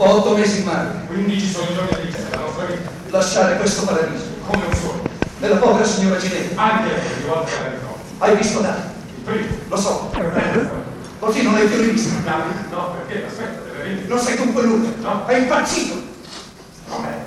Dopo 8 mesi in mare. 15 sono i giorni della nostra vita. Lasciare questo paradiso. Come un sogno. Della povera signora Ginevra. Anche lei, di volta la ricordo. Hai visto Dani? Il primo. Lo so. Così non l'hai più rivisto. No, perché? Aspetta, deve venire. Non sei dunque lui. No. È impazzito. Com'è?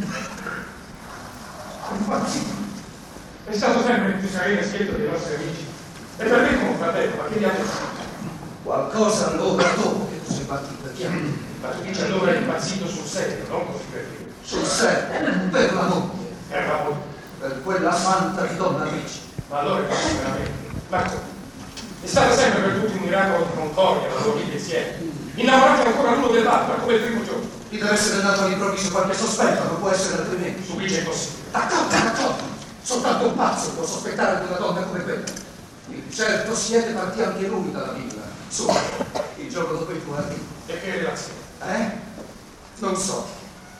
È impazzito. È stato sempre il più sereno e schieto dei nostri amici. E per me come un fratello, ma che gli altri sono? Qualcosa allora dopo che tu sei partito, chiaro. Ma tu dici allora è impazzito sul serio, non così per dire. Sul serio, per la moglie. Per la moglie. Per quella santa di Donna Ricci. Ma allora è fatto veramente. Ma come? È stato sempre per tutti un miracolo di concordia, la loro vita insieme. Innamorati ancora l'uno dell'altra, come il primo giorno. Ti deve essere nato all'improvviso qualche sospetto, non può essere altrimenti. Su Luigi è impossibile. D'accordo. Soltanto un pazzo può sospettare di una donna come quella. Il certo siete partì anche lui dalla villa. Su, il giorno dopo il tuo arrivo. E che relazione? Non so.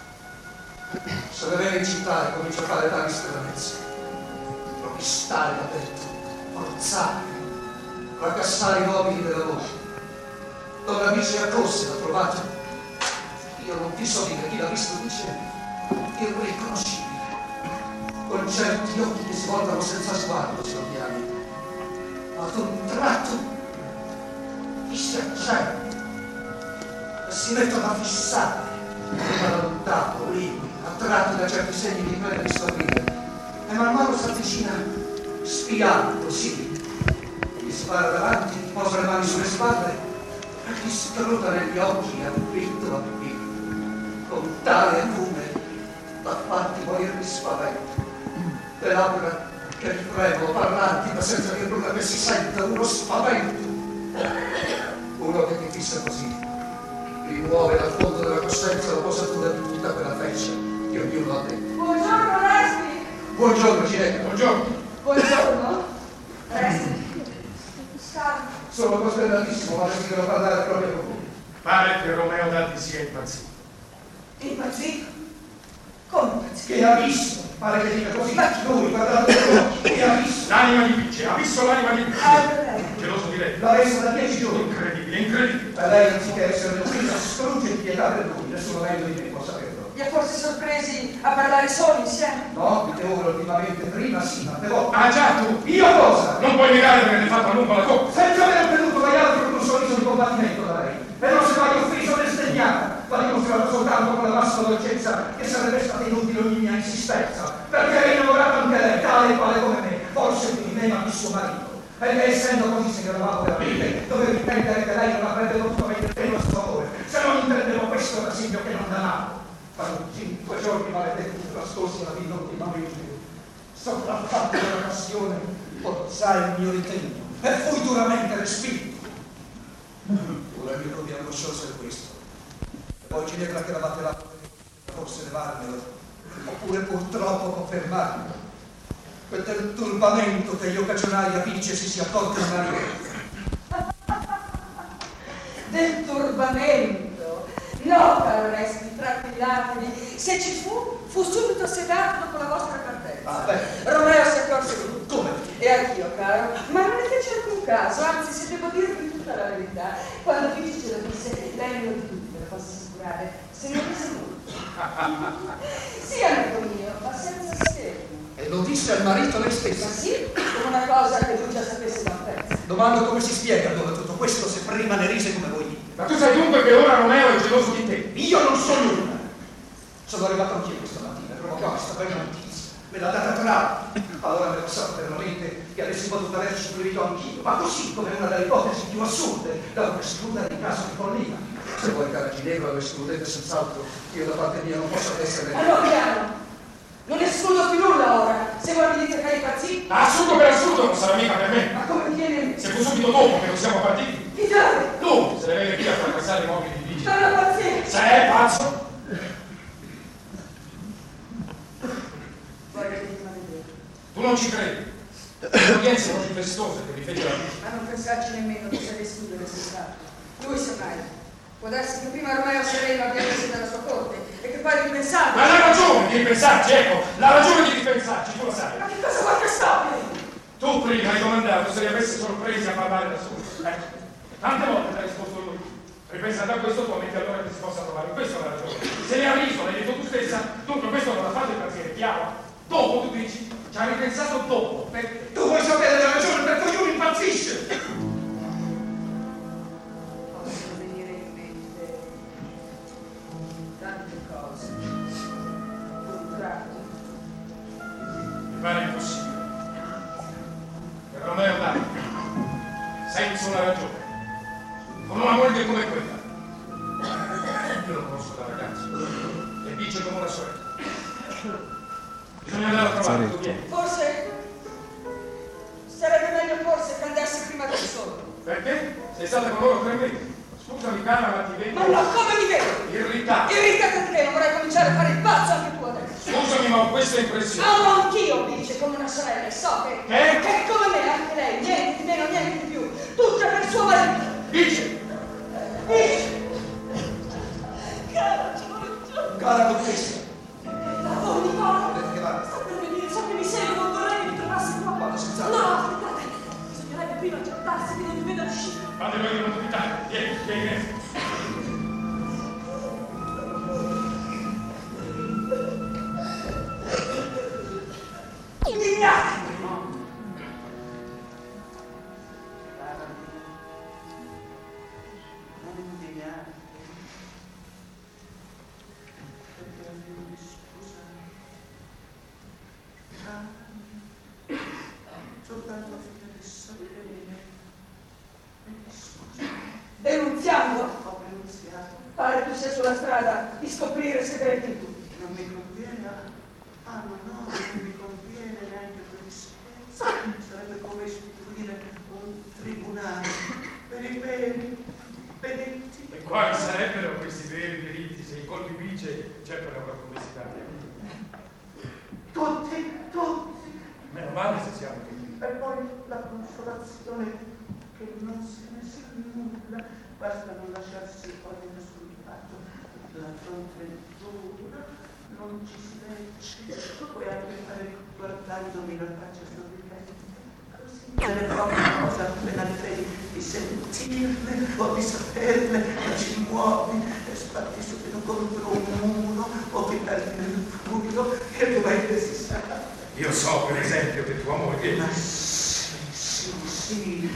Se ne viene in città e comincia a fare tali stranezze. Provistare dappertutto, forzare, fracassare i mobili della voce. Donna Bici accorse, l'ha trovato. Io non vi so dire chi l'ha visto dice irriconoscibile. Con certi occhi che si voltano senza sguardo, se lo chiami. Ma ad un tratto vi si accendono e si mettono a fissare, prima da lontano, liquidi, attratti da certi segni di quella di sorridere. E man mano si avvicina, spiando, sì. Gli spara davanti, ti posa le mani sulle spalle e ti scruta negli occhi a piccolo, con tale acume da farti morire di spavento. Le labbra che fremono, parlanti, ma senza dir nulla, che si sente uno spavento. Uno che ti fissa così, rimuove dal fondo della coscienza la posatura di tutta quella feccia che ognuno ha detto. Buongiorno, Resti! Buongiorno, Ginevra. Buongiorno. Buongiorno. Resti. Salve. Sono costellatissimo, ma desidero parlare proprio con voi. Pare che Romeo Daddi sia impazzito. Impazzito? Come impazzito? Che ha visto? Pare che dica così. Lui, guardate gli occhi, che ha visto? L'anima di Bice, ha visto l'anima di Bice. Lei. Geloso di lei. L'ha vista da 10 giorni. Incredibile, incredibile. E lei, anziché essere offesa, strugge di pietà per lui. Nessuno meglio di me può saperlo. Li ha forse sorpresi a parlare soli insieme? No, mi devo ultimamente prima sì, ma però... Ah già, tu. Io cosa? Non puoi negare di averle fatto a lungo la coppa. Senza aver ottenuto mai altro che un sorriso di combattimento da lei. E non si mai offeso né sdegnata, ma dimostrato soltanto con la massima dolcezza che sarebbe stata inutile ogni mia insistenza, perché è innamorata anche lei, tale e quale come me, forse più di me, ma di suo marito. E che essendo così se ne eravamo veramente, dovevo intendere che lei non avrebbe potuto mettere meno a suo favore, se non intendevo questo da segno che non danavo. Ma 5 giorni maledetti trascorsi la vita ultimamente, sopraffatto dalla passione, forzai il mio ritegno e fui duramente respinto. Ora il mio problema angoscioso è questo. E poi Ginevra che eravate là, forse levarmelo, oppure purtroppo confermarmelo. Quel turbamento che io cagionai a Bice si sia accorto in marito. Del turbamento? No, caro Resti, tranquillatevi. Se ci fu subito sedato dopo la vostra partenza. Ah, beh. Romeo si accorse di tutto. Come? E anch'io, caro. Ma non ne fece alcun caso, anzi, se devo dirvi tutta la verità, quando Bici ce lo disse, lei me lo di tutti, ve lo posso assicurare, se ne rese molto. Sì, amico mio, ma senza scherzo. E lo disse al marito lei Ma stessa. sì, come una cosa che lui già sapesse da un pezzo. Domando come si spiega allora tutto questo se prima ne rise come voi dite. Ma tu sai dunque che ora Romeo è geloso di te. Io non so nulla. Sono arrivato anch'io questa mattina e provocavo questa bella notizia. Me l'ha data Tra. Allora mi è passato per la mente che avessi potuto averci fruito anch'io, ma così come una delle ipotesi più assurde da non escludere in caso di follia. Se voi, cara Ginevra, lo escludete senz'altro, io da parte mia non posso essere... Allora, piano, non escludo più nulla ora. Se voi mi dite che è impazzito. Assurdo per assurdo non sarà mica per me. Ma come viene? Se fu subito dopo che non siamo partiti. Chi dove? Tu se ne viene qui a fracassare i mobili di Bice. Sono pazienza. Se è pazzo. Vorrei che ti vedere. Tu non ci credi. L'udienza così festosa che vi fece la Bice. Ma non pensarci nemmeno che sia escludere se stato. Lui saprai. Può darsi che prima Romeo Sereno abbia preso dalla sua corte e che poi ripensando. Ma la ragione di ripensarci, ecco, la ragione di ripensarci, tu lo sai. Ma che cosa vuoi che stoppi? Tu prima hai domandato se li avesse sorpresi a parlare da solo. Ecco, tante volte ti ha risposto lui. Ripensando a questo, tu ammetti allora che si possa trovare in questo la ragione. Se ne ha riso, l'hai detto tu stessa, dunque questo non ha fatto impazzire, chiaro? Dopo tu dici, ci hai ripensato dopo. Perché? Tu vuoi sapere la ragione per cui uno impazzisce? Possono venire in mente tante cose. Un tratto. Mi pare impossibile. Per Romeo Dario, senza una ragione, con una moglie come quella. Io lo conosco da ragazzo e dice come una sorella. Bisogna andare a trovare, tu vieni. Forse sarebbe meglio che andasse prima da solo. Perché? Sei stata con loro 3 mesi. Scusami cara, ma ti vedo. Ma no, come mi vedo? Irritata. Irritata di che? Non vorrei cominciare a fare il pazzo anche tu adesso. Scusami, ma ho questa impressione. Ah, ma anch'io, mi dice, come una sorella, e so che come me, anche lei, niente di meno, niente di più, tutto per suo marito. Dice! Cara contessa. Oh, Nicola, Che va? sta per venire, so che mi sei, non vorrei che mi trovassi qua. Quando si sa? No, aspettate, bisognerebbe prima accertarsi che non mi veda uscire. Fate voi di non dubitare. Vieni, vieni. Indignati! Denunziando? Pare tu sia sulla strada di scoprire segreti in tutti. Non mi conviene, no, non mi conviene neanche per il silenzio. Sarebbe come istituire un tribunale per i veri delitti. E quali sarebbero questi veri delitti se il colpitrice certo è una complessità? Tutti. Meno male se siamo tutti. E poi la consolazione che non se ne sa nulla, basta non lasciarsi cogliere sul fatto. La fronteggiura non ci si legge, puoi anche fare guardandomi la faccia sorridente. Così è poca cosa appena credi di sentirne o di saperne, e ci muovi e sbatti subito contro un muro o ti perdi nel buio che dovete si sa. Io so per esempio che tua moglie. Ma sì,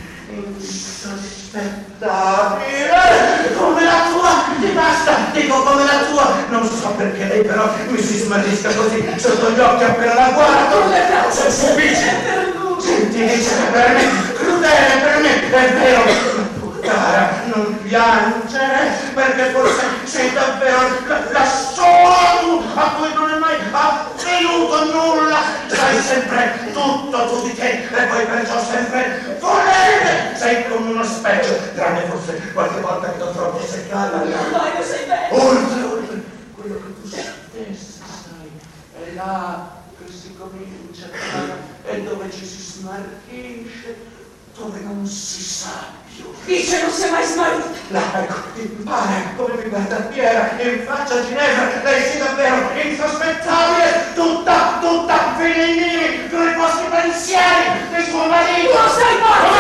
insospettabile, come la tua, ti basta, dico come la tua, non so perché lei però mi si smarrisca così sotto gli occhi appena la guardo, sono subito, senti, dice che per me, crudele per me, è vero, cara, non piangere, perché forse sei davvero la sola tu a cui non è mai avvenuto nulla, sai sempre tutto tu di te e poi perciò sempre volere, sei come uno specchio, tranne forse qualche volta che ti trovi seccata. Ma io sei bello. Oltre, quello che tu stessa sai, è là che si comincia e dove ci si smarrisce, dove non si sa più. Dice non si è mai smarrito. Là, ecco, impara come mi guarda Piera in faccia Ginevra, lei sia davvero insospettabile, tutta veleni con i vostri pensieri di suo marito. Non sei morto!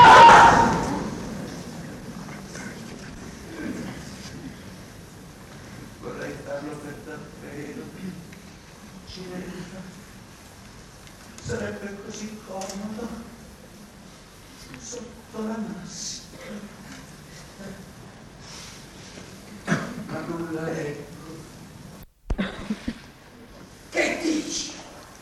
Vorrei farlo per davvero. Ginevra, sarebbe così comodo sotto la maschera. Ma non la leggo. Che dici?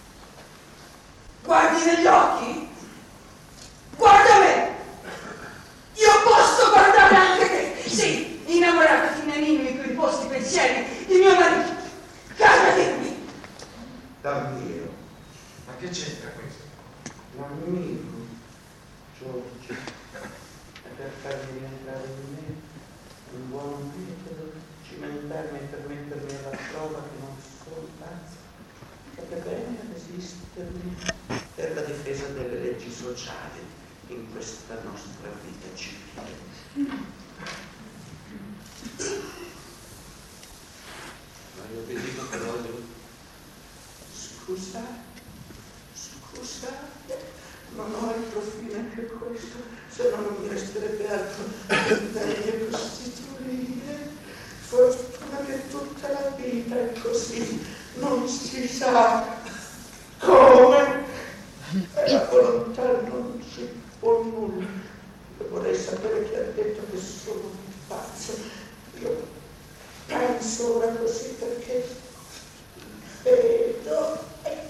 Guardi negli occhi? Guarda me! Io posso guardare anche te! Sì, innamorata fino ai minimi con i posti pensieri di mio marito. Cosa dirmi? Davvero, Ma che c'entra questo? l'amico Giorgio, per farmi rientrare in me un buon metodo, cimentarmi e permettermi alla prova che non sono pazzo, sapete bene resistermi per la difesa delle leggi sociali in questa nostra vita civile. Ma io vi dico che voglio scusate, non ho altro fine che questo, se no non mi resterebbe altro che dare le prostitute. nulla. Io vorrei sapere chi ha detto che sono un pazzo. Io penso ora così perché vedo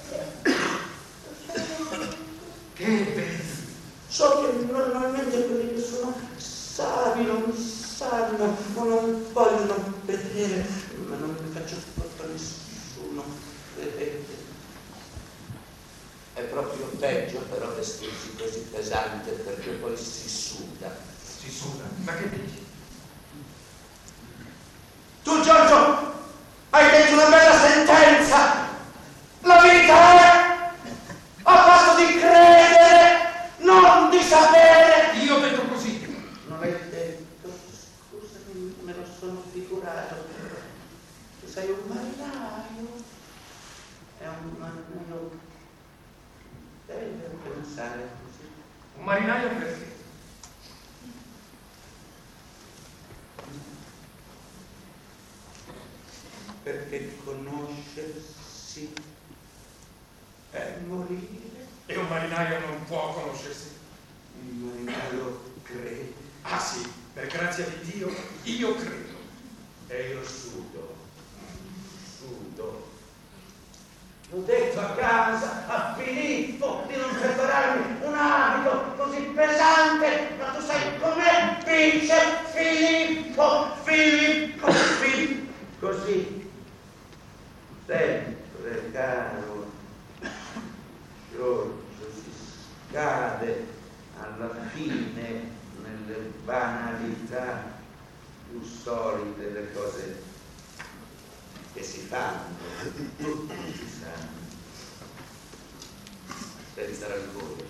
Che vedi? so che normalmente quelli che sono savi non sanno o non vogliono vedere, ma non mi faccio colpa a nessuno. È proprio peggio però vestirsi così pesante perché poi si suda. Si suda. Ma che dici? Tu Giorgio hai detto una bella sentenza. La vita è a passo di credere, non di sapere. Io ho detto così. Non hai detto, scusami, me lo sono figurato. Tu sei un marinaio. È un marinaio. Deve pensare così. Un marinaio perché? Perché conoscersi è morire. E un marinaio non può conoscersi. Il marinaio crede. Ah sì, per grazia di Dio, io credo. E io sudo. L'ho detto a casa a Filippo di non prepararmi un abito così pesante, ma tu sai com'è, dice Filippo, così, sempre caro Giorgio, si scade alla fine nelle banalità più solite delle cose che si fanno, tutti si sanno, senza rancore.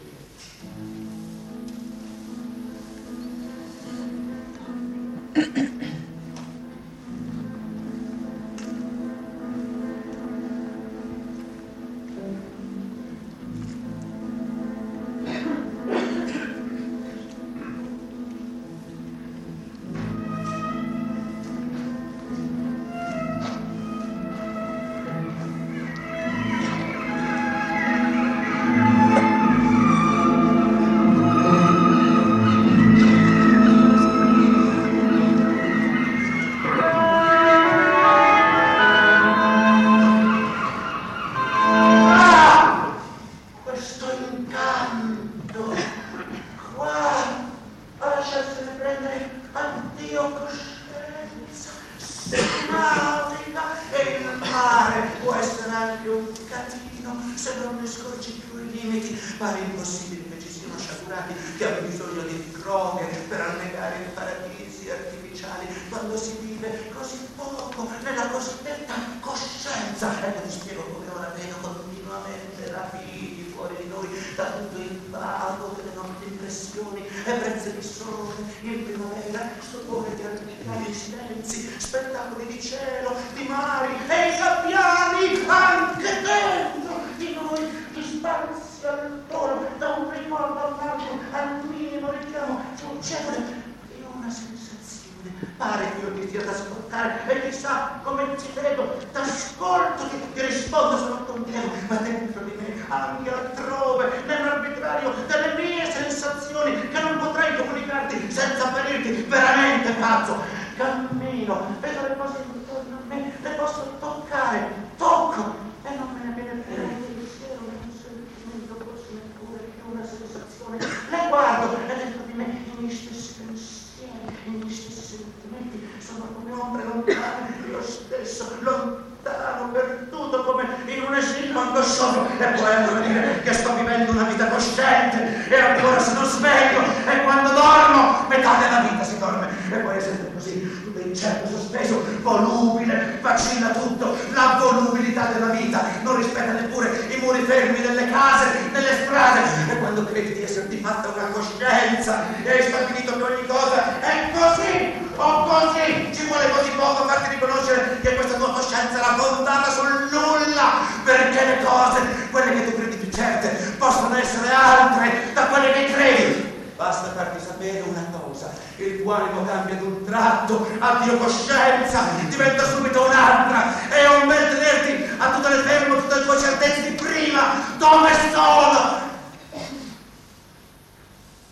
Addio coscienza, diventa subito un'altra, è un bel tenerti a tutte le ferme, tutte le tue certezze di prima, dove sono?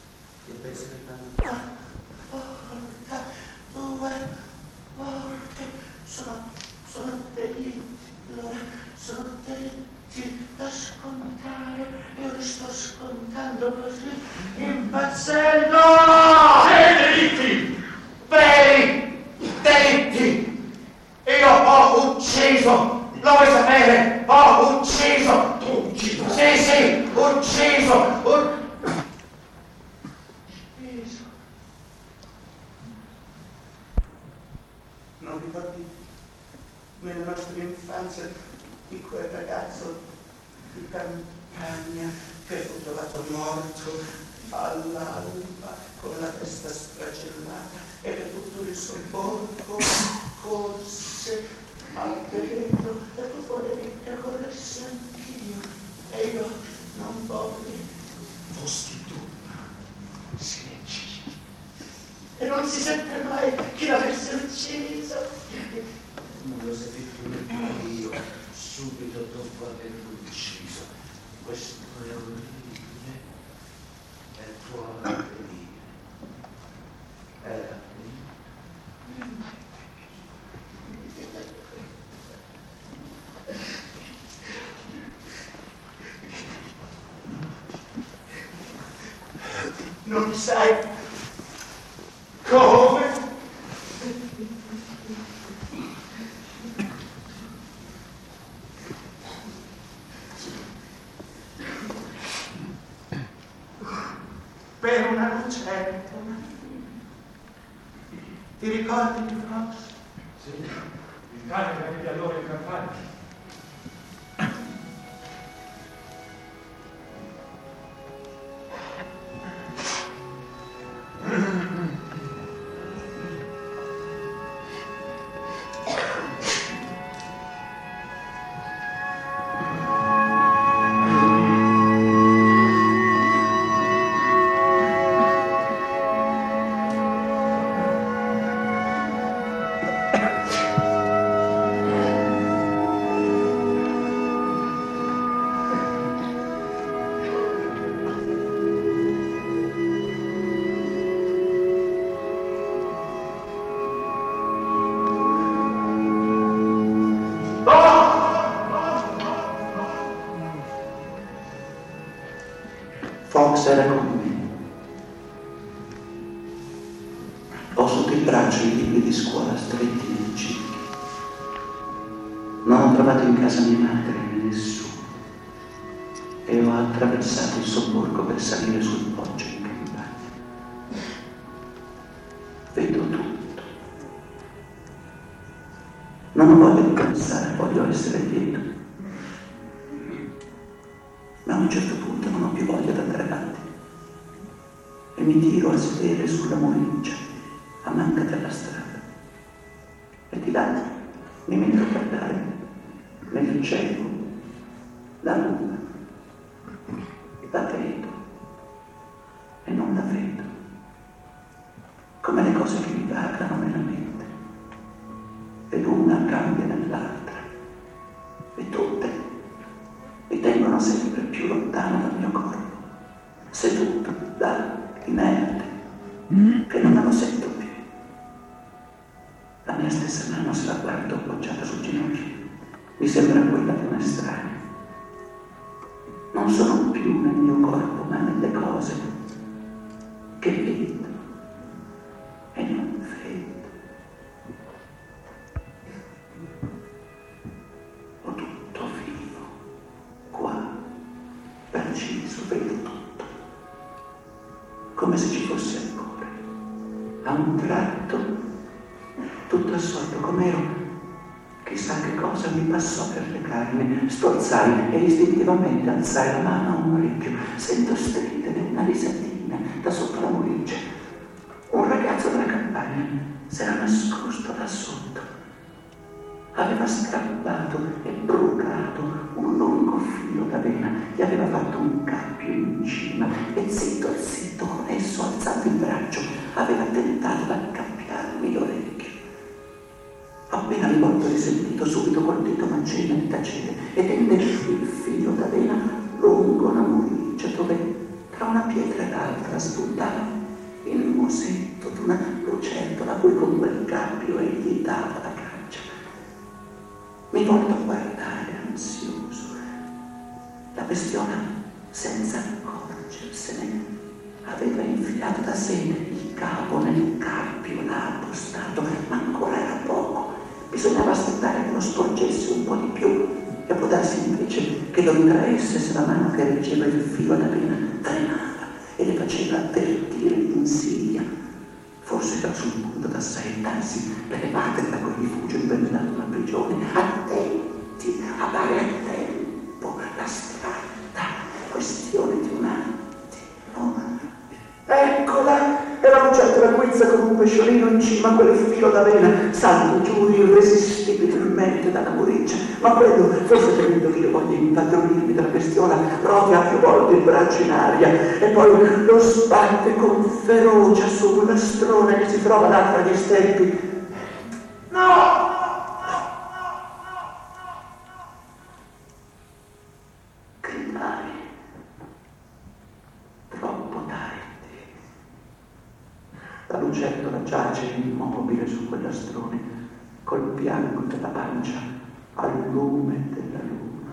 Io penso che una volta, due volte, sono degli da scontare, io li sto scontando così, impazzendo! Delitti! Veri delitti! Io ho ucciso! Lo vuoi sapere? Ho ucciso! Tu ucciso? Sì, ucciso! Non ricordi nella nostra infanzia di quel ragazzo di campagna che fu trovato morto all'alba con la testa stracellata e che tutto il suo corpo corse al vetro e tu volevi che corressi anch'io e io non volli. Fosti tu. Sì, e non si sente mai chi l'avesse ucciso. Non lo sapevi neppure io, subito dopo averlo ucciso. Questo è orribile, è tuo avvenire. Era Non sai come? Per una lucertola. Ti ricordi di Frost? Sì, il cane che vede allora in campagna. Fox era con me. Ho sotto il braccio i libri di scuola stretti nel cinghia. Non ho trovato in casa mia madre né nessuno e ho attraversato il sobborgo per salire sul poggio in campagna. Vedo tutto. Non voglio pensare, voglio essere lieto. Ma a un certo punto non ho più voglia di andare avanti e mi tiro a sedere sulla molincia a manca della strada e di là mi metto a guardare nel cielo la luna. La vedo e non la vedo, come le cose che mi vagano nella mente, e l'una cambia nell'altra e tutte mi tengono sempre più lontano dal mio corpo, seduto là, inerte, che non me lo sento più. La mia stessa mano, se la guardo appoggiata sul ginocchio, mi sembra quella di un estraneo. Non sono più nel mio corpo, ma nelle cose che vedo e non vedo. Ho tutto vivo, qua, preciso, vedo tutto, come se ci fosse ancora. A un tratto, tutto assorto com'ero, chissà che cosa mi passò per le carni, storzai e istintivamente alzai la mano a un orecchio. Sento stridere una risatina da sotto la molincia. Un ragazzo della campagna s'era nascosto là sotto. Aveva strappato e brucato un lungo filo d'avena, gli aveva fatto un cappio in cima e zitto, con esso alzato il braccio, aveva tentato d'accappiarmi l'orecchio. Appena rivolto risentito, subito col dito m'accenna di tacere e tende il filo d'avena lungo la molincia dove, tra una pietra e l'altra spuntava il musetto d'una lucertola a cui con quel cappio egli dava la caccia. Mi volto a guardare ansioso. La bestiona, senza accorgersene, aveva infilato da sé il capo nel cappio, l'ha appostato, ma ancora era poco. Bisognava aspettare che lo sporgesse un po' di più, e può darsi invece che lo ritraesse se la mano che reggeva il filo da pena tremava e le faceva avvertire l'insidia. Forse era sul punto d'assaettarsi per evadere da quel rifugio inventato una prigione. Attenti a dare a tempo la strada, questione di un attimo. Eccola! Era un certo la guizza con un pesciolino in cima a quel filo d'avena, salto giù irresistibilmente dalla muriccia, ma quello, forse temendo che io voglia impadronirmi della bestiona, rotea più volte il braccio in aria e poi lo sbatte con ferocia su un lastrone che si trova là tra gli steppi. No! Gridai. Troppo tardi. La lucertola giace immobile su quel lastrone, col bianco della pancia al lume della luna.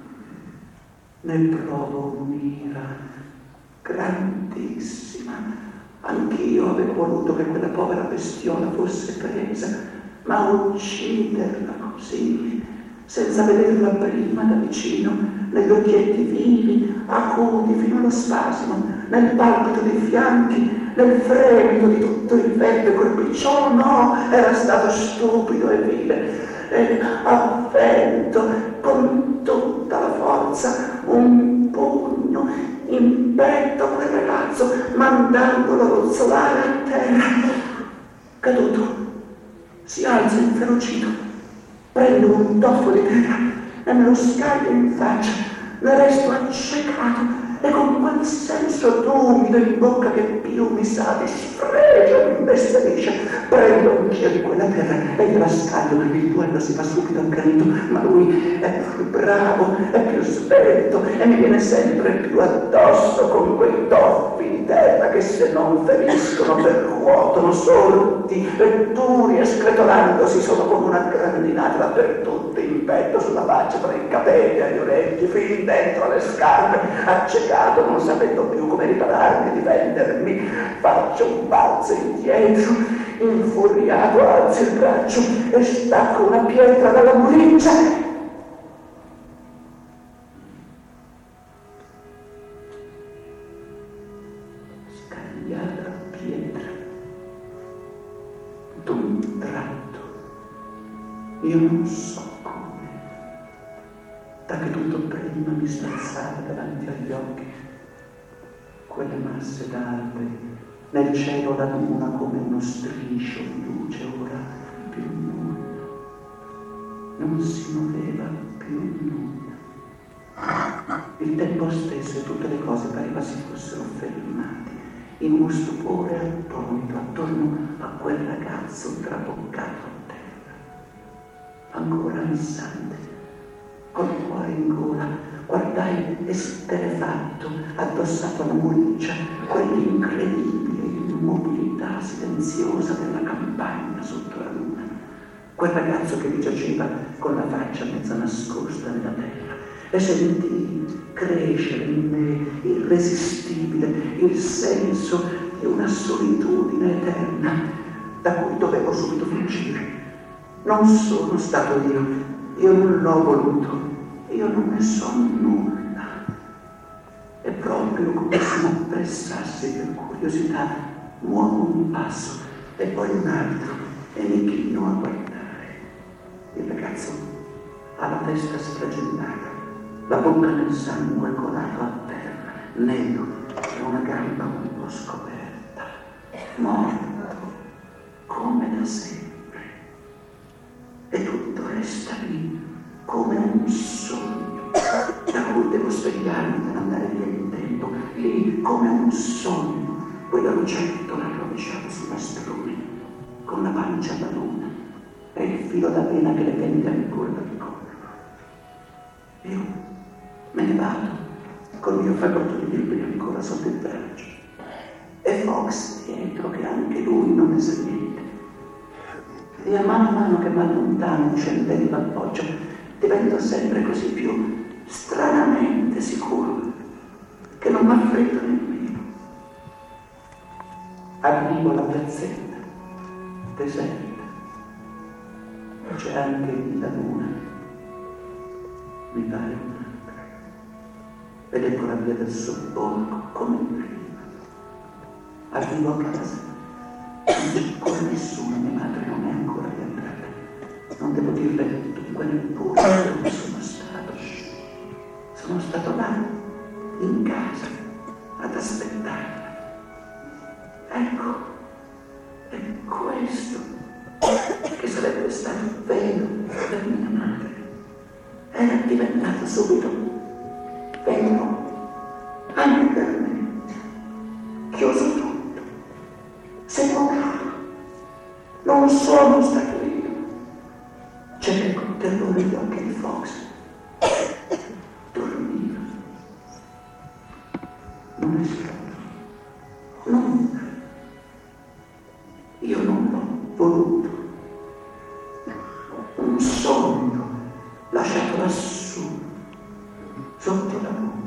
Ne provo un'ira grandissima. Anch'io avevo voluto che quella povera bestiona fosse presa, ma ucciderla così, senza vederla prima da vicino, negli occhietti vivi, acudi fino allo spasimo, nel palpito dei fianchi, nel fremito di tutto il vecchio corpicciolo, no, era stato stupido e vile. E avvento con tutta la forza un pugno in petto a quel ragazzo, mandandolo rozzolare a terra. Caduto, si alza inferocito, prendo un toffo di terra e me lo scaglio in faccia, ne resto accecato e con quel senso d'umido in bocca che più mi sa di sfregio mi imbestialisce, prendo anch'io di quella terra e gliela scaglio. Il duello si fa subito accanito, ma lui è più bravo, è più svelto e mi viene sempre più addosso con quei toffi di terra che se non feriscono percuotono sorti e duri e scretolandosi sono come una grandinata dappertutto, in petto, sulla faccia, tra i capelli, agli orecchi, fin dentro alle scarpe, accecato, non sapendo più come ripararmi, difendermi, faccio un balzo indietro, infuriato alzo il braccio e stacco una pietra dalla muriccia. Scagliata pietra, d'un tratto, io non so come, da che tutto prima mi sbalzava davanti agli occhi, quelle masse d'alberi, nel cielo la luna come uno striscio di luce, ora più nulla, non si muoveva più nulla. Il tempo stesso e tutte le cose pareva si fossero fermati in uno stupore attonito attorno a quel ragazzo traboccato a terra. Ancora ansante, col cuore in gola, guardai esterrefatto, addossato alla muriccia, quell'incredibile immobilità silenziosa della campagna sotto la luna. Quel ragazzo che vi giaceva con la faccia mezza nascosta nella terra, e sentii crescere in me irresistibile il senso di una solitudine eterna da cui dovevo subito fuggire. Non sono stato io non l'ho voluto, io non ne so nulla. E proprio come se mi appressasse per curiosità, muovo un passo e poi un altro e mi chino a guardare. Il ragazzo ha la testa stragellata, la bocca nel sangue colato a terra, nero e una gamba un po' scoperta, morto come da sempre. E tutto resta lì come un sogno da cui devo svegliarmi per andare via in tempo, lì come un sogno, quella lucertola rovesciata sul lastrone, con la pancia alla luna e il filo d'avena che le pende ancora dal collo. Io me ne vado col mio fagotto di libri ancora sotto il braccio. E Fox dietro, che anche lui non ne sa niente. E man mano che mi allontano scendendo al poggio, divento sempre così più stranamente sicuro che non mi affretto nemmeno. Arrivo alla piazzetta, deserta. C'è anche la luna, mi pare un'altra. Ed ecco la via del sobborgo come prima. Arrivo a casa, non c'è ancora nessuno, mia madre non è ancora rientrata. Non devo dirle dunque neppure dove sono stato. Sono stato là, in casa, ad aspettarla. Ecco, è questo che sarebbe stato vero per mia madre. Era diventato subito vero anche per me. Chiuso tutto, sepoltato. Non sono stato io. C'era con terrore gli occhi di Fox. Dormiva. Non è stato. Nunca. Io non l'ho voluto. Un sogno lasciato lassù, sotto la luna.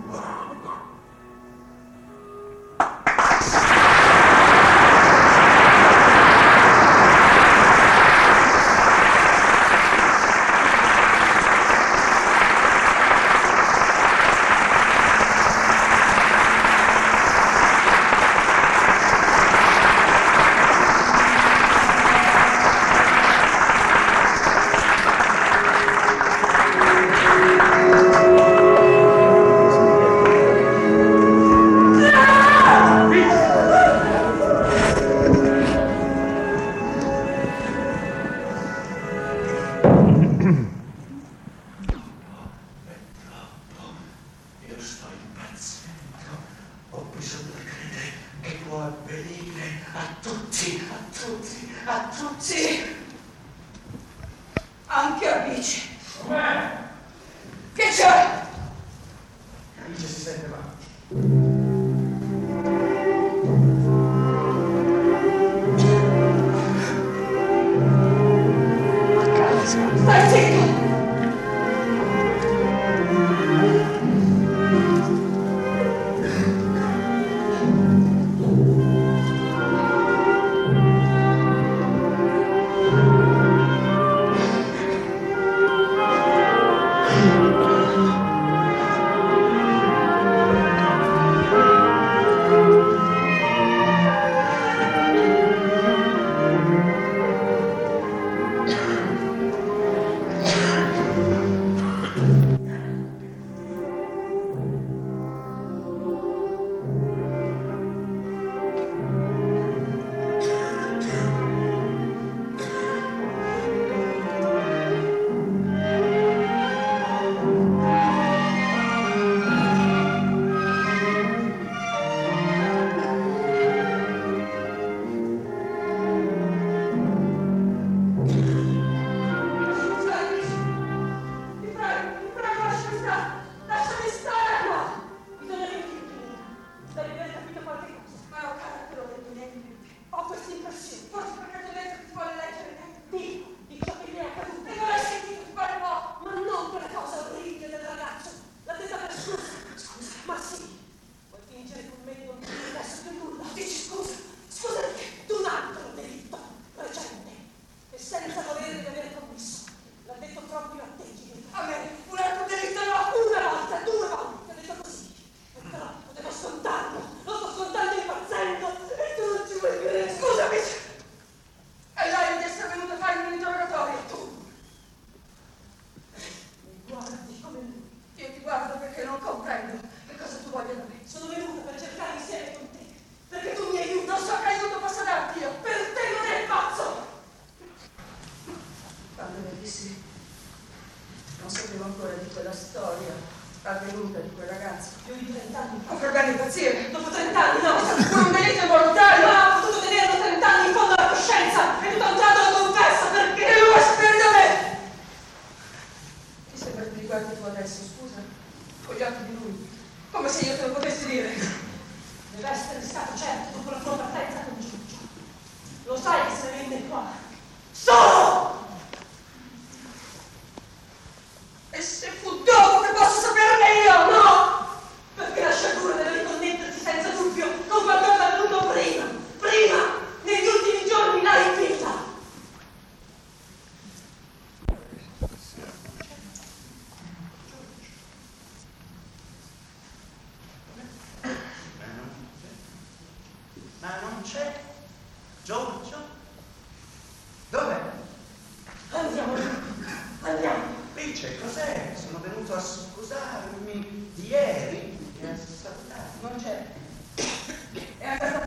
Ma non c'è. Giorgio? Dov'è? Andiamo. Dice, cos'è? Sono venuto a scusarmi di ieri e a salutare. Non c'è. È andata.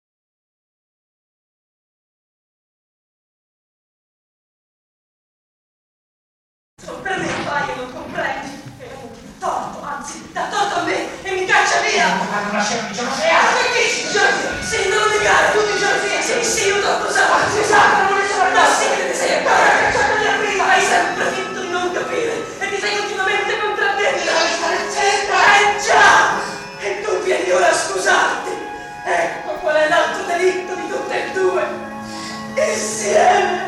Per me fai, non comprendi. È torto, anzi, dà torto a me e mi caccia via. Ma non lasciamo di gelosia. Sì, non negare, tu di gelosia. Sì, io t'ho accusato. Esatto, non ne sono possibile, ti sei ancora cacciato via prima. Hai sempre finto di non capire e ti sei continuamente contraddetto. Devi stare zitta. Già! E tu vieni ora a scusarti. Ecco qual è l'altro delitto di tutte e due. Insieme.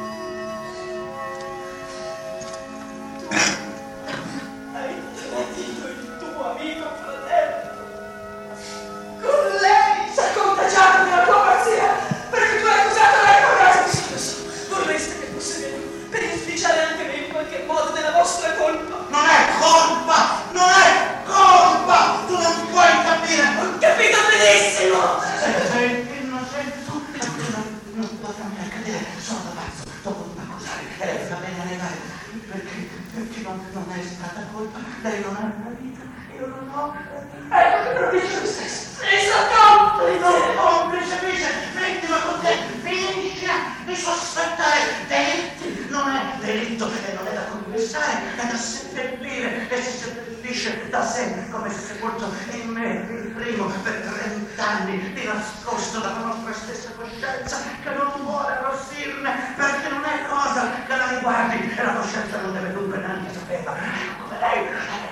Hai tradito il tuo amico fratello. Con lei si è contagiato della tua pazzia, perché tu hai accusato lei con ragione. Sì, lo so, vorreste che fosse vero, per inficiare anche me in qualche modo della vostra colpa. Non è colpa! Non è colpa! Tu non puoi capire! Ho capito benissimo! Sei innocente, tu non potrà mai accadere. Sono da pazzo, dopo non accusare. E lei fa bene a negare. Perché non è stata colpa. Lei non ha una vita, io non ho una vita. Ecco che lo dice lui stesso. Sei stato complice! Non complice, mettila con te, finiscila di sospettare delitti. Non è delitto e non è da confessare, è da seppellire e si seppellisce da sé, come se sepolto in me il primo per 30 anni di nascosto dalla nostra stessa coscienza che non vuole arrossirne perché non è cosa che la riguardi e la coscienza non deve dunque neanche saperla. Come lei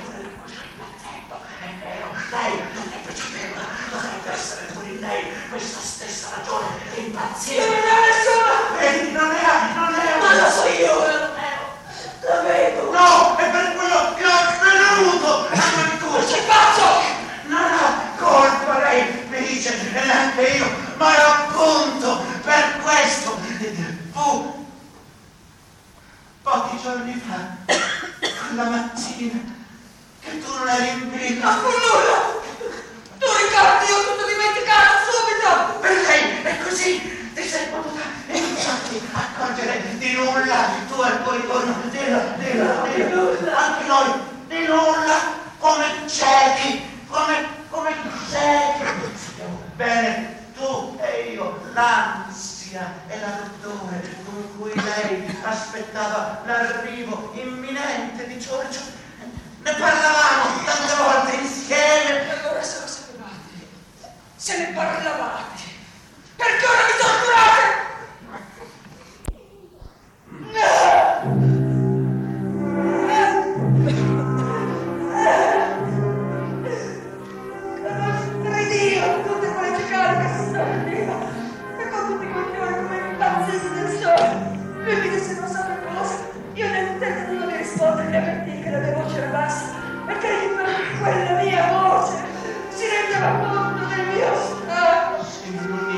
è vero, lei dovrebbe saperla, dovrebbe essere pure in lei questa stessa ragione di impazzire. Non è nessuna! Vedi, non è Ma lo so io! La vedo! No, è per quello che ho venuto a quel tuo. Che faccio? Non ha colpa lei, mi dice, e neanche io, ma è appunto per questo. Fu pochi giorni fa, quella mattina, che tu non eri in vita. Ma fu nulla! Tu ricordi, io ho tutto dimenticato subito! Per lei è così, ti sei potuta infatti accorgere di nulla, tu al tuo ritorno, dillo, anche noi, di nulla, come ciechi, come ciechi. Sappiamo bene, tu e io, l'ansia e l'ardore con cui lei aspettava l'arrivo imminente di Giorgio. Ne parlavamo tante volte insieme. Allora se lo sapevate, se ne parlavate, perché ora mi torturate? Ridío, tutte quelle cicale che si sorrideva e con tutti quegli occhi come impazziti del sole. Lui mi disse non so che cosa, io nel tentativo di rispondergli avvertì che la mia voce era bassa e che egli per quella mia voce si rendeva conto del mio stato. Sì, non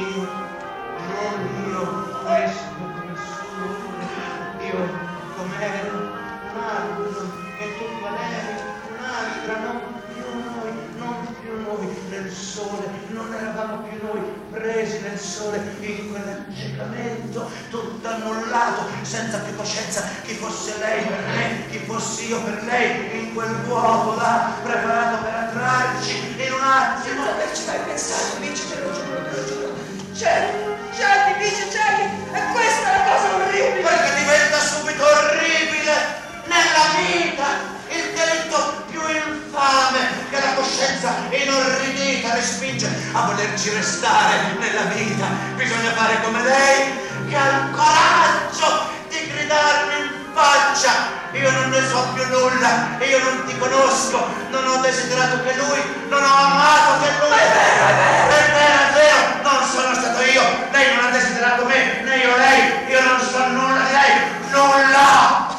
io, questo come sono, io come ero, un altro, e tu qual eri, un'altra, non più noi, nel sole, non eravamo più noi, presi nel sole, in quell'accecamento, tutto annullato, senza più coscienza chi fosse lei per me, chi fossi io per lei, in quel vuoto là, preparato per attrarci in un attimo. Senza ci fai pensare, amici, te lo giuro. Cieli, dice cieli, e questa è la cosa orribile. Perché diventa subito orribile nella vita il delitto più infame che la coscienza inorridita le spinge a volerci restare nella vita. Bisogna fare come lei, che ha il coraggio di gridarmi in faccia: io non ne so più nulla, io non ti conosco, non ho desiderato che lui, non ho amato che lui. È vero, non sono stato io, lei non ha desiderato me, né io lei, io non so nulla di lei, nulla.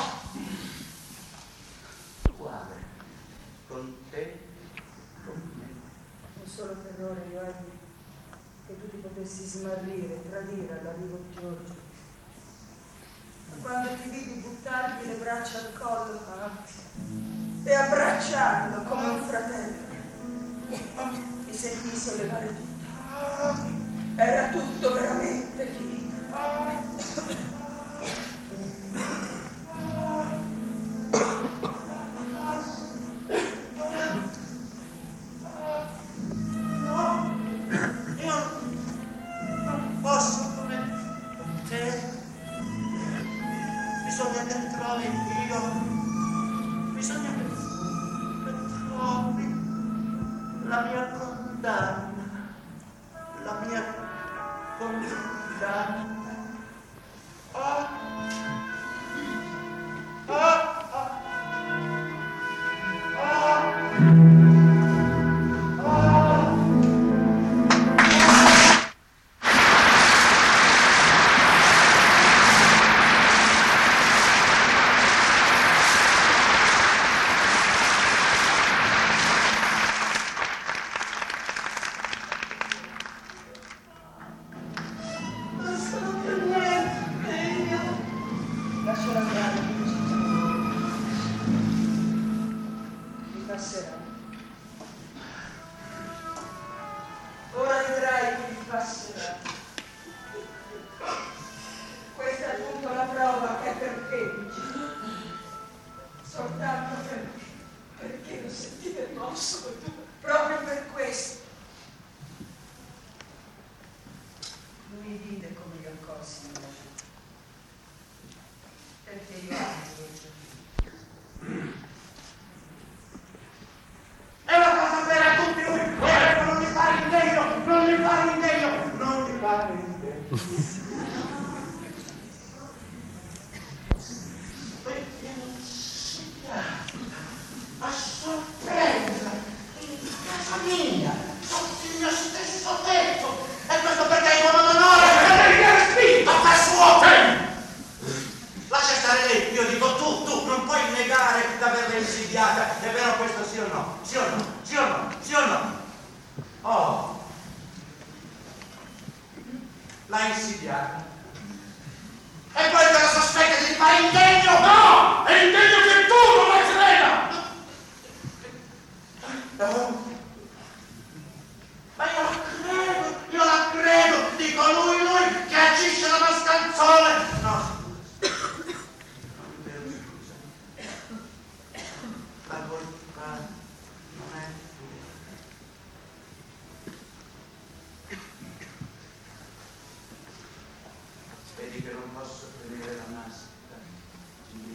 Uguale, con te, con me. Un solo terrore io ebbi, che tu ti potessi smarrire, tradire all'arrivo di Giorgio. Ma quando ti vidi buttargli le braccia al collo e abbracciarlo come un fratello, mi sentii sollevare tutto. Bisogna che trovi la mia condanna, la mia condanna. Ora vedrai che ti passerà. Questa è appunto la prova che è per te, soltanto perché lo sentite mosso tu, proprio per questo. Lui vide come io accorsi nella città, perché io amo i miei figli. È una cosa vera a tutti noi, non ti pare in Dio, non ti pare in Dio, non ti pare in Dio. Perché non si piace a sorpresa in casa mia, sotto il mio stesso tetto, e questo perché è uomo d'onore, a far suo tempo. Lascia stare lei, io dico tu non puoi negare d'averla insidiata, è vero questo sì o no? Sì o no? Sì o no? Sì o no? Oh, l'ha insidiata. E poi te la sospetta di fare indegno? No! È indegno che tu non la creda! Ma io la credo, dico lui che agisce da mascanzone. No. La colpa non è tua. Vedi che non posso tenere la maschera di me.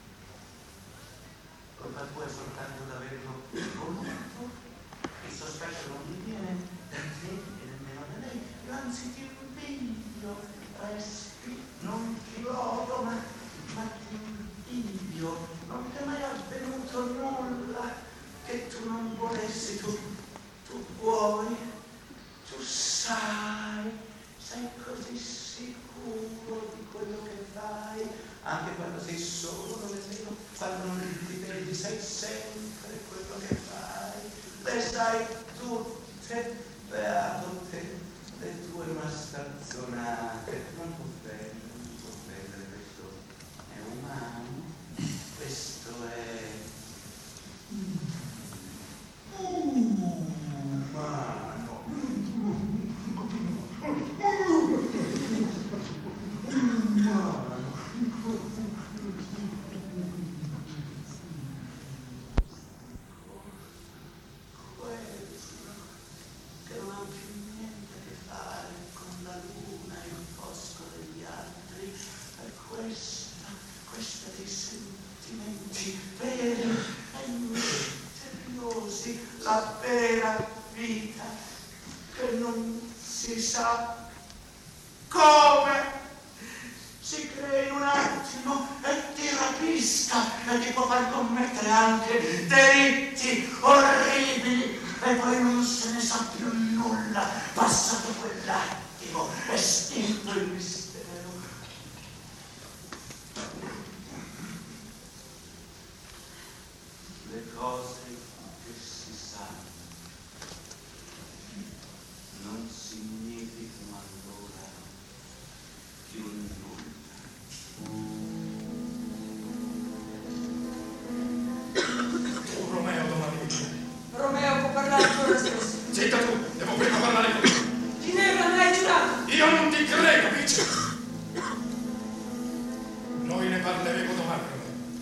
Colpa tua è soltanto d'averlo voluto. Il sospetto non mi viene da te e nemmeno da lei. Io anzi ti invidio, resti, non ti odio, ma ti invidio. Non ti è mai avvenuto nulla che tu non volessi, tu vuoi, tu sai così sicuro di quello che fai, anche quando sei solo, non è vero, quando non ti vedi, sai sempre quello che fai, le sai tutte, beato te, le tue mascalzonate, non può perdere, questo è umano. Questo è umano. Questo che non ha più niente a che fare con la luna e il bosco degli altri, è questa dei sentimenti veri e misteriosi, la vera vita che non si sa come si crea in un attimo e ti rapisca e ti può far commettere anche delitti orribili e poi non se ne sa più nulla, passato quell'attimo, estinto il mistero. Le cose che si sanno non significano allora più nulla. Tu, Romeo, domani mi dici. Romeo può parlare ancora stesso. Zitta tu, devo prima parlare con te. Ginevra, non hai giurato. Io non ti credo, Vice. Noi ne parleremo domani, Romeo.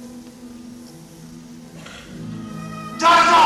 Giorgio!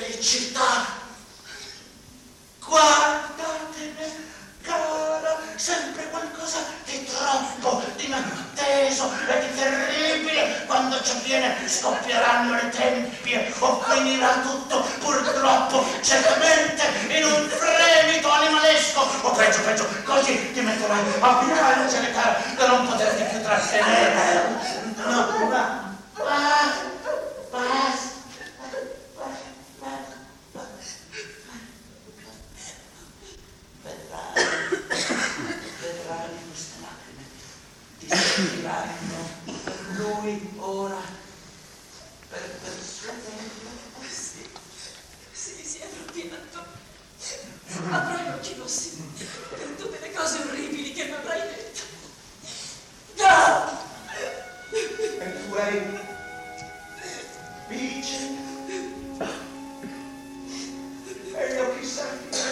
felicità. Guardatene, cara, sempre qualcosa di troppo, di inatteso e di terribile. Quando ci avviene scoppieranno le tempie o finirà tutto, purtroppo, certamente in un fremito animalesco, o peggio, così ti metterai a piangere, cara, da non poterti più trattenere. No, basta. Vedrai queste lacrime, ti serviranno per lui ora, per persuaderlo. Sì, avrò pianto. Avrò gli occhi rossi per tutte le cose orribili che mi avrai detto. No! E tu hai Bice e io chissà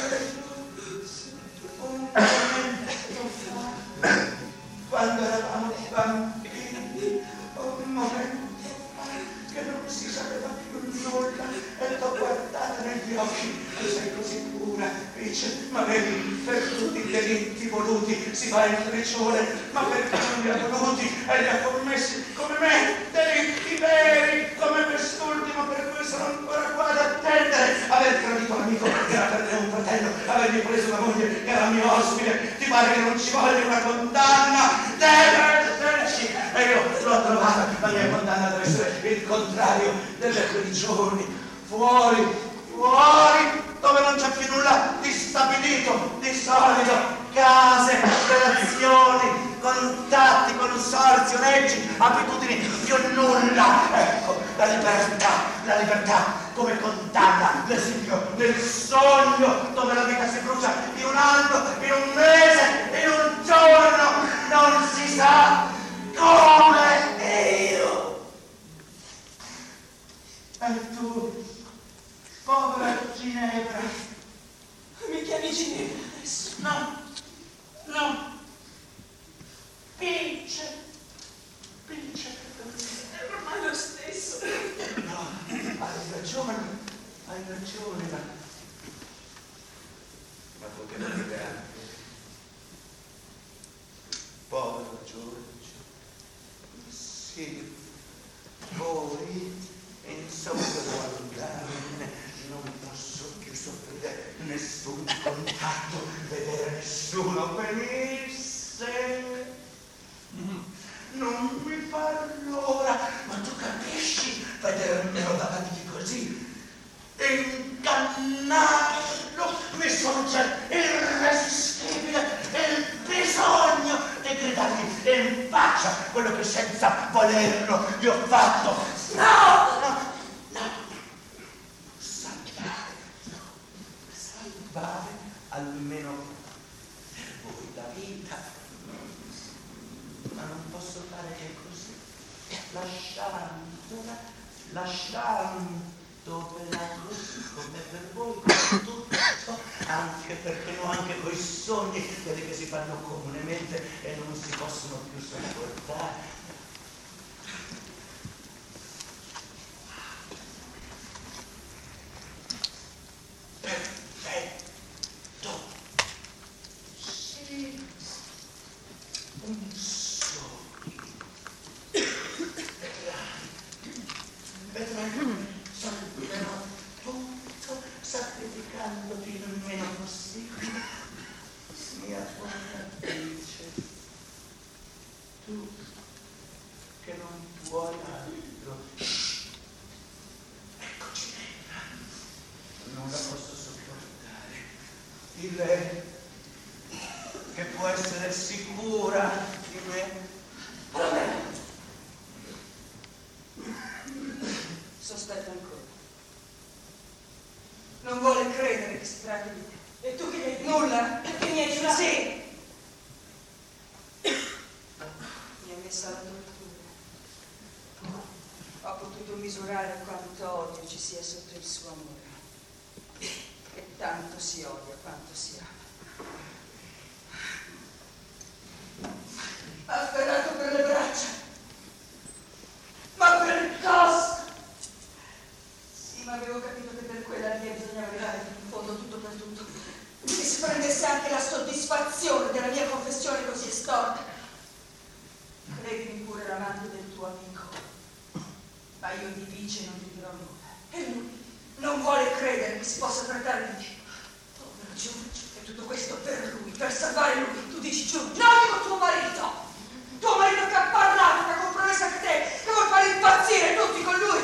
un momento fa, quando eravamo bambini, un momento fa che non si sapeva più nulla e t'ho guardata negli occhi. Tu sei così pura, Bice, ma vedi, per tutti i delitti voluti si va in prigione, ma perché non li ha voluti e li ha commessi come me, delitti veri come quest'ultimo, per cui sono ancora qua ad attendere. Aver tradito l'amico che era per me un fratello, avergli preso una moglie che era mio ospite, ti pare che non ci voglia una condanna? Deve esserci! E io l'ho trovata, la mia condanna deve essere il contrario delle prigioni. Fuori, dove non c'è più nulla di stabilito, di solido, case, relazioni, contatti, consorzi, leggi, abitudini, più nulla. Ecco, la libertà come condanna, l'esempio nel sogno dove la vita si brucia in un anno, in un mese, in un giorno, non si sa come. Io. E tu, povera Ginevra. Mi chiami Ginevra adesso? No. Bice. È ormai lo stesso. No, hai ragione, ma potrebbe anche. Povero Giorgio. Sì, voi, insomma, devo andarmene, non posso più soffrire nessun contatto, vedere nessuno venisse. Non mi parlo ora, ma tu capisci vedermelo davanti così? Ingannarlo mi sorge irresistibile il bisogno di gridargli in faccia quello che senza volerlo gli ho fatto. No! Salvare almeno per voi la vita. Ma non posso fare che così, lasciandovela così come per voi, come tutto, anche perché no, anche coi sogni, quelli che si fanno comunemente e non si possono più sopportare. Perfetto. Sì. Un sogno. Vedrai, salverò tutto sacrificandoti il meno possibile. Mia buona Bice, tu che non vuoi altro. Eccoci, non la posso sopportare. Di lei che può essere sicura di me. Sospetta ancora. Non vuole credere che si tratti di te. E tu che gli hai detto? Nulla, perché mi hai giurato? Sì. Mi ha messa alla tortura. Ho potuto misurare quanto odio ci sia sotto il suo amore. E tanto si odia quanto si ama. Ha afferrato per le braccia. Ma per cosa? Sì, ma avevo capito che per quella soddisfazione della mia confessione così estorta. Credimi pure l'amante del tuo amico, ma io di Vice non ti dirò nulla. E lui non vuole credere che si possa trattare di te. Povero Giorgio, e tutto questo per lui, per salvare lui. Tu dici Giorgio, no, dico tuo marito che ha parlato, che ha compromesso anche te, che vuoi fare impazzire tutti con lui.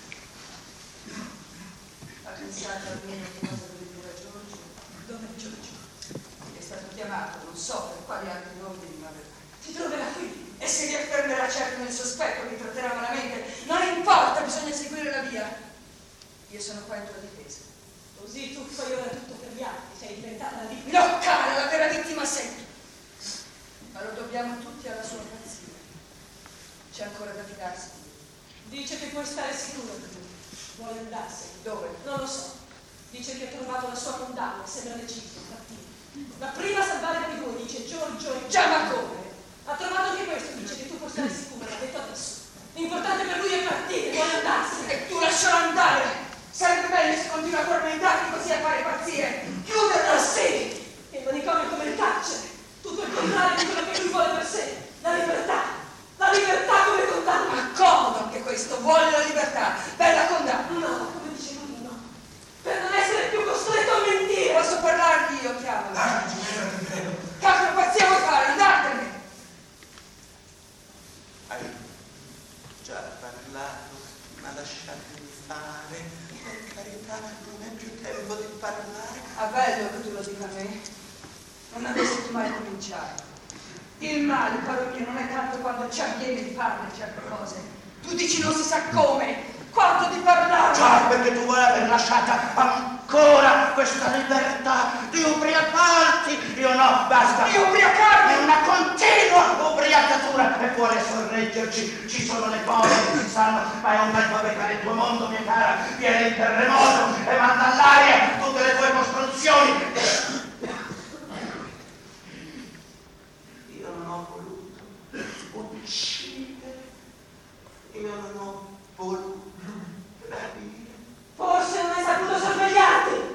Ha pensato almeno che cosa deve dire a Giorgio? Dov'è Giorgio? È stato chiamato, non so per quali altri ordini, ma ti troverà qui e si riaffermerà certo nel sospetto, mi tratterà malamente. Non importa, bisogna seguire la via. Io sono qua in tua difesa. Così tu fai ora tutto per gli altri, sei diventata la vittima. No, cara, la vera vittima sei tu. Ma lo dobbiamo tutti alla sua pazzia. C'è ancora da fidarsi. Dice che puoi stare sicuro di lui. Vuole andarsene. Dove? Non lo so. Dice che ha trovato la sua condanna, sembra deciso a partire. Ma prima salvare quei due, dice Giorgio e... Già, ma come? Ha trovato anche questo, dice che tu puoi stare sicuro, l'ha detto adesso. L'importante per lui è partire, vuole andarsene. E tu lascialo andare. Sarebbe meglio se continua a tormentarti così a fare pazzie. Chiuderlo, sì. Il manicomio è come il carcere. Tutto il contrario di quello che lui vuole per sé. La libertà. La libertà come condanna. Ma comodo anche questo, vuole la libertà. Bella condanna. No, come dice lui, no. Per non essere più costretto a mentire. Posso parlargli io, chiamalo. Ah, Ginevra, ti prego. Che pazzia vuoi fare? Andatene. Hai già parlato, ma lasciatemi fare. Per carità, non è più tempo di parlare. Ah, bello che tu lo dica a me. Non avresti mai cominciato. Il male, caro mio, non è tanto quando ci avviene di farle certe cose. Tu dici non si sa come, quanto di parlare. Già, perché tu vuoi aver lasciata ancora questa libertà di ubriacarti. Io no, basta. Di ubriacarmi? È una continua ubriacatura e vuole sorreggerci. Ci sono le cose che si sanno, ma è un bel fabbricare il tuo mondo, mia cara. Viene il terremoto e manda all'aria tutte le tue costruzioni. Io non ho voluto uccidere. Io non ho voluto rapire. Forse non hai saputo sorvegliarti.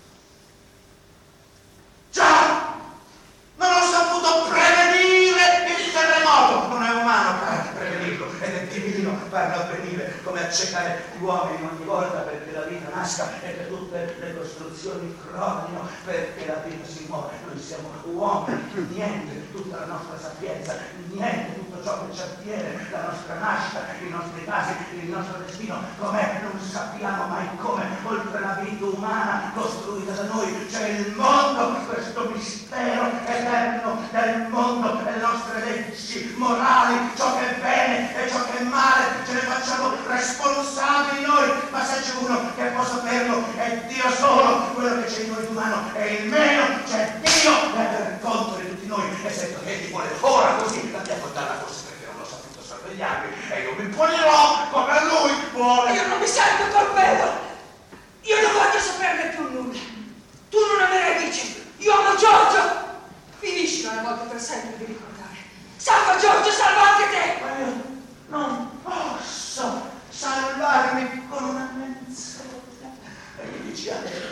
Già! Non ho saputo prevenire il terremoto! Non è umano, cara, prevenirlo, ed è divino farlo avvenire, come accecare gli uomini ogni volta perché la vita nasca e che tutte le costruzioni cronino perché la vita si muore. Noi siamo uomini, niente, tutta la nostra sapienza, niente, tutto ciò che ci attiene, la nostra nascita, i nostri casi, il nostro destino, com'è, non sappiamo mai come, oltre la vita umana costruita da noi, c'è il mondo, questo mistero eterno del mondo, le nostre leggi morali, ciò che è bene e ciò che è male, ce ne facciamo responsabili noi, ma se c'è uno che può saperlo è Dio solo, quello che c'è in noi di umano è il meno, c'è Dio per conto di tutti noi, e se Egli vuole ora così la mia condanna forse perché non l'ho saputo sorvegliarmi e io mi punirò come lui vuole. Io non mi sento colpevole. Io non voglio saperne più nulla. Tu non amerai Vice. Io amo Giorgio. Finiscila una volta per sempre di ricordare. Salva Giorgio, salva anche te. Ma io non posso salvarmi con una menzogna. E mi dici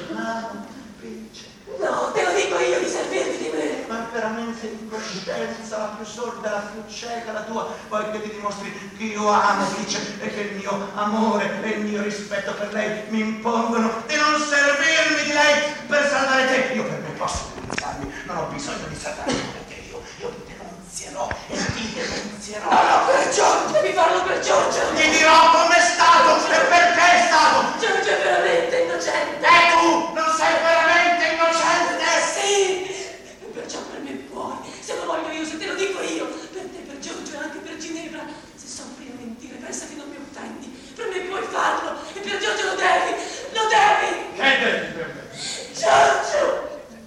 no, Vice. No, te lo dico io di servirmi di me. Ma veramente in coscienza la più sorda, la più cieca, la tua, vuoi che ti dimostri che io amo, Vice, e che il mio amore e il mio rispetto per lei mi impongono di non servirmi di lei per salvare te. Io per me posso denunziarmi, non ho bisogno di salvarmi perché io denunzierò e ti denunzierò. No, per Giorgio. Devi farlo per Giorgio. Ti dirò com'è stato e perché è stato. Giorgio è veramente innocente. E tu non sei veramente innocente. Sì. E perciò per me puoi. Se lo voglio io, se te lo dico io. Per te, per Giorgio e anche per Ginevra. Se soffri a mentire, pensa che non mi offendi. Per me puoi farlo. E per Giorgio lo devi. Lo devi. Che devi per me? Giorgio.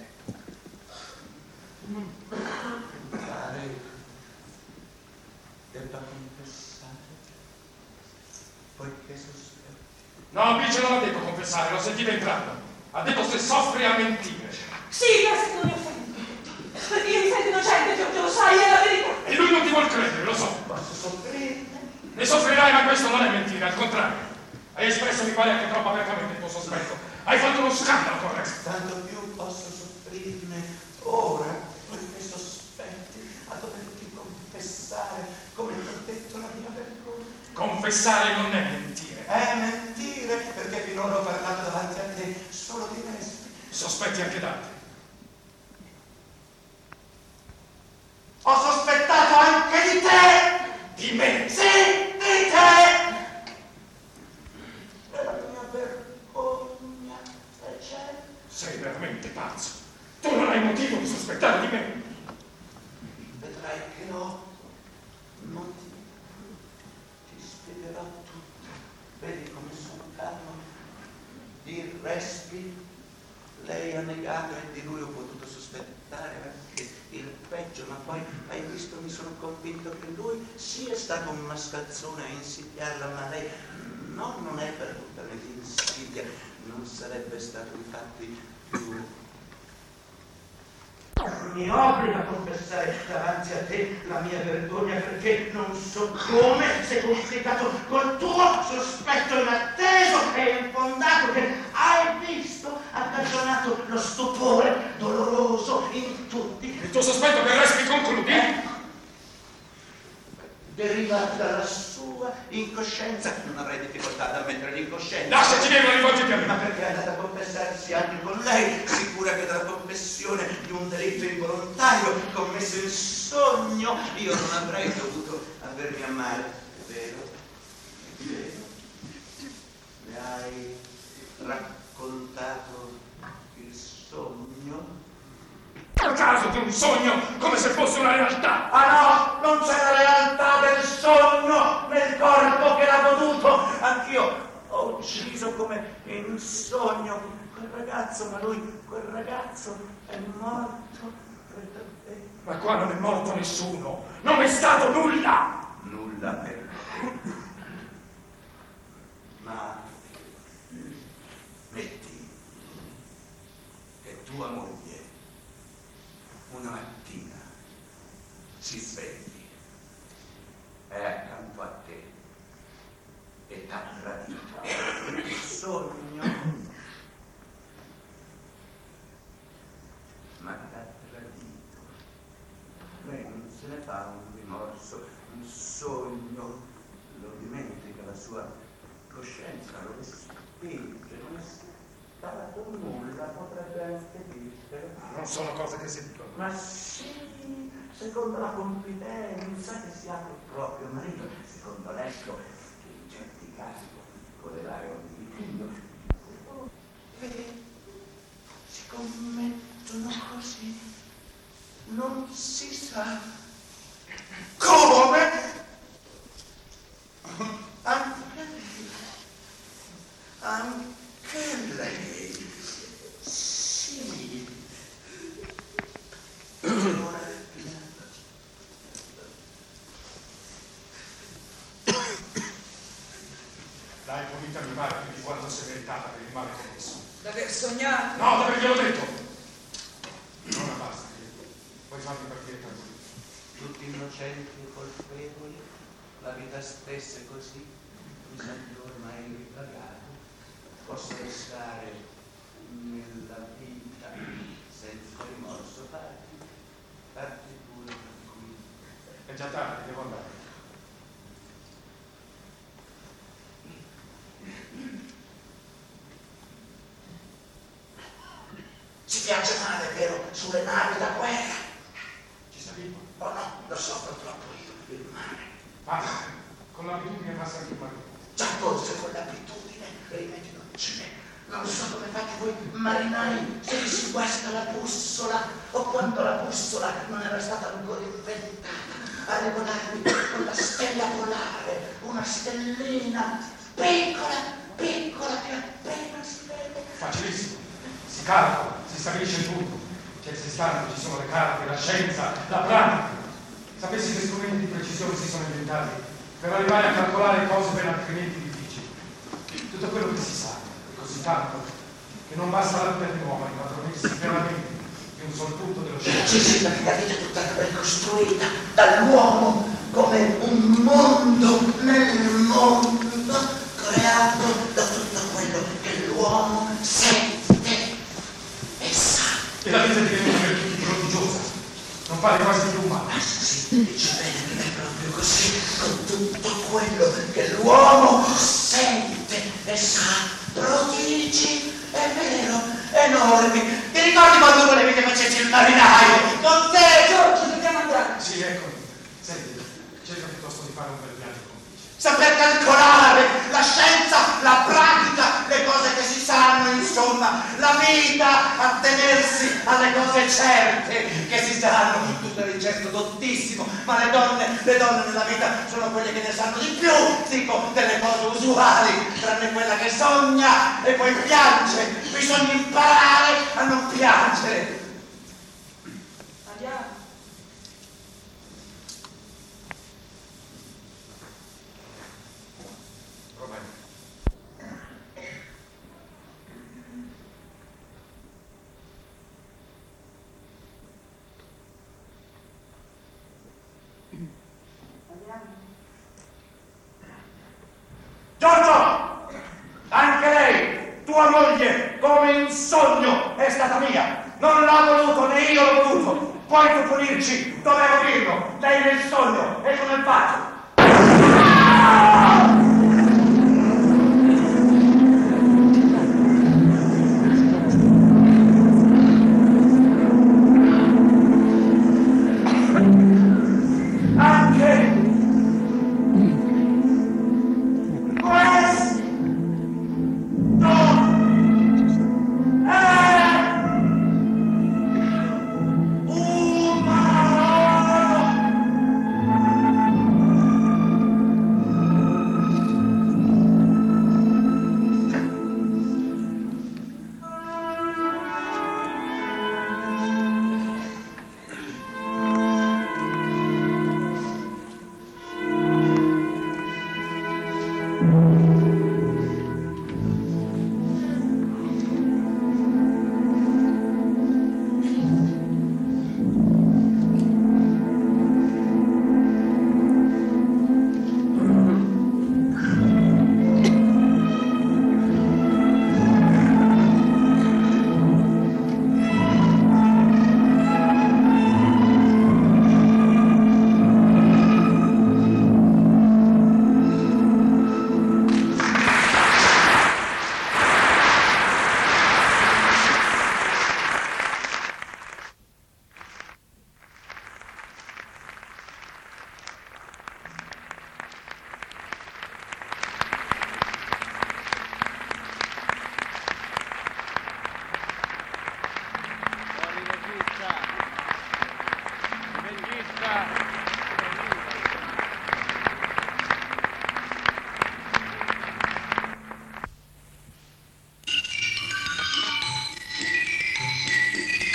Pare debba confessare, poiché sospetto. No, Vice non ha detto confessare, l'ho sentito entrando. Ha detto se soffri a mentire. Sì, pensa che non mi offendi. Perché io mi sento innocente, Giorgio, lo sai, è la verità. E lui non ti vuol credere, lo so. Posso soffrirne? Ne soffrirai, ma questo non è mentire, al contrario. Hai espresso, mi pare, anche troppo apertamente il tuo sospetto. Hai fatto uno scandalo con Rex. Tanto più posso soffrirne ora confessare non è mentire. È mentire, perché finora ho parlato davanti a te solo di Respi. Sospetti anche d'altri. Ho sospettato anche di te! Di me? Sì, di te! È la mia vergogna, e c'è. Sei veramente pazzo. Tu non hai motivo di sospettare di me. Vedrai che no. Non ti spiegherò tutto. Vedi come sono calmo. Di Respi lei ha negato e di lui ho potuto sospettare anche il peggio, ma poi hai visto, mi sono convinto che lui sì è stato un mascalzone a insidiarla, ma lei non è per tutta l'insidia, non sarebbe stato infatti più. Mi obbliga a confessare davanti a te la mia vergogna, perché non so come sei complicato col tuo sospetto inatteso e infondato che hai visto ha cagionato lo stupore doloroso in tutti. Il tuo sospetto per Respi concludi? Deriva dalla sua incoscienza. Non avrei difficoltà ad ammettere l'incoscienza. Lasciati via, rivolgiti a me. Ma perché è andata a confessarsi anche con lei, sicura che dalla confessione di un delitto involontario commesso in sogno io non avrei dovuto avermi a male. È vero? È vero? Le hai raccontato il sogno? Per caso di un sogno, come se fosse una realtà. Ah no, non c'è la realtà del sogno nel corpo che l'ha goduto. Anch'io ho ucciso come in sogno quel ragazzo, ma quel ragazzo è morto per davvero. Ma qua non è morto nessuno, non è stato nulla. Nulla per te. Ma metti che tua moglie una mattina si svegli, è accanto a te e t'ha tradito. Il sogno, ma t'ha tradito. Lei non se ne fa un rimorso, un sogno, lo dimentica, la sua coscienza lo respinge, non è stato nulla, potrebbe anche dirtelo. Non sono cose che si dicono. Ma sì, secondo la confidenza che si ha col proprio marito, secondo l'esco che in certi casi può rivelare un figlio. Vedi, si commettono così, non si sa come. Anche lei, sì. L'hai voluta mimare più di quanto si è meritata per il male commesso. D'aver sognato? No, d'averglielo detto. Non basta, puoi farmi partire tranquillo. Tutti innocenti e colpevoli, la vita stessa è così, mi sento ormai ripagato, posso restare nella vita senza rimorso, parti pure tranquillo. È già tardi, devo andare. Ci piace male, vero, sulle navi da guerra. Ci salivo. Oh no, lo so purtroppo io, il mare. Ma con l'abitudine passa anche il marito. Già forse con l'abitudine, rimedio non ce n'è. Non so come fate voi marinai se vi si guasta la bussola o quando la bussola non era stata ancora inventata a regolarvi con la stella polare, una stellina piccola, piccola che appena si vede. Facilissimo. Si calcola, si stabilisce il punto. C'è il sestante, ci sono le carte, la scienza, la pratica. Sapessi che strumenti di precisione si sono inventati per arrivare a calcolare cose ben altrimenti difficili. Tutto quello che si sa è così tanto che non basta la vita di un uomo, ma trovarsi veramente di un sol punto dello scienza. Sì, la vita è tutta ricostruita dall'uomo come un mondo nel mondo, creato da tutto quello che l'uomo sente e sa. E la vita è divenuta per tutti prodigiosa, non pare quasi più umana. Sì, dice bene che è proprio così, con tutto quello che l'uomo sente e sa, prodigi, è vero, enormi. Ti ricordi quando volevi che facessi il marinaio? Con te! Giorgio, dobbiamo andare. Sì, ecco. Senti, cerca piuttosto di fare un bel viaggio con Luigi. Saper calcolare la scienza, la pratica, le cose che si sanno, insomma, la vita, attenersi alle cose certe che si sanno. Tutto è un gesto dottissimo, ma le donne nella vita sono quelle che ne sanno di più, dico, delle cose usuali, tranne quella che sogna e poi piange. Bisogna imparare a non piangere. Andiamo. Giorgio! Anche lei, tua moglie, come in sogno, è stata mia. Non l'ha voluto, né io l'ho voluto. Puoi tu punirci, dovevo dirlo. Lei nel sogno, e come faccio?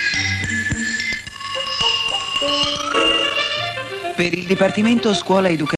Per il Dipartimento Scuola Educativa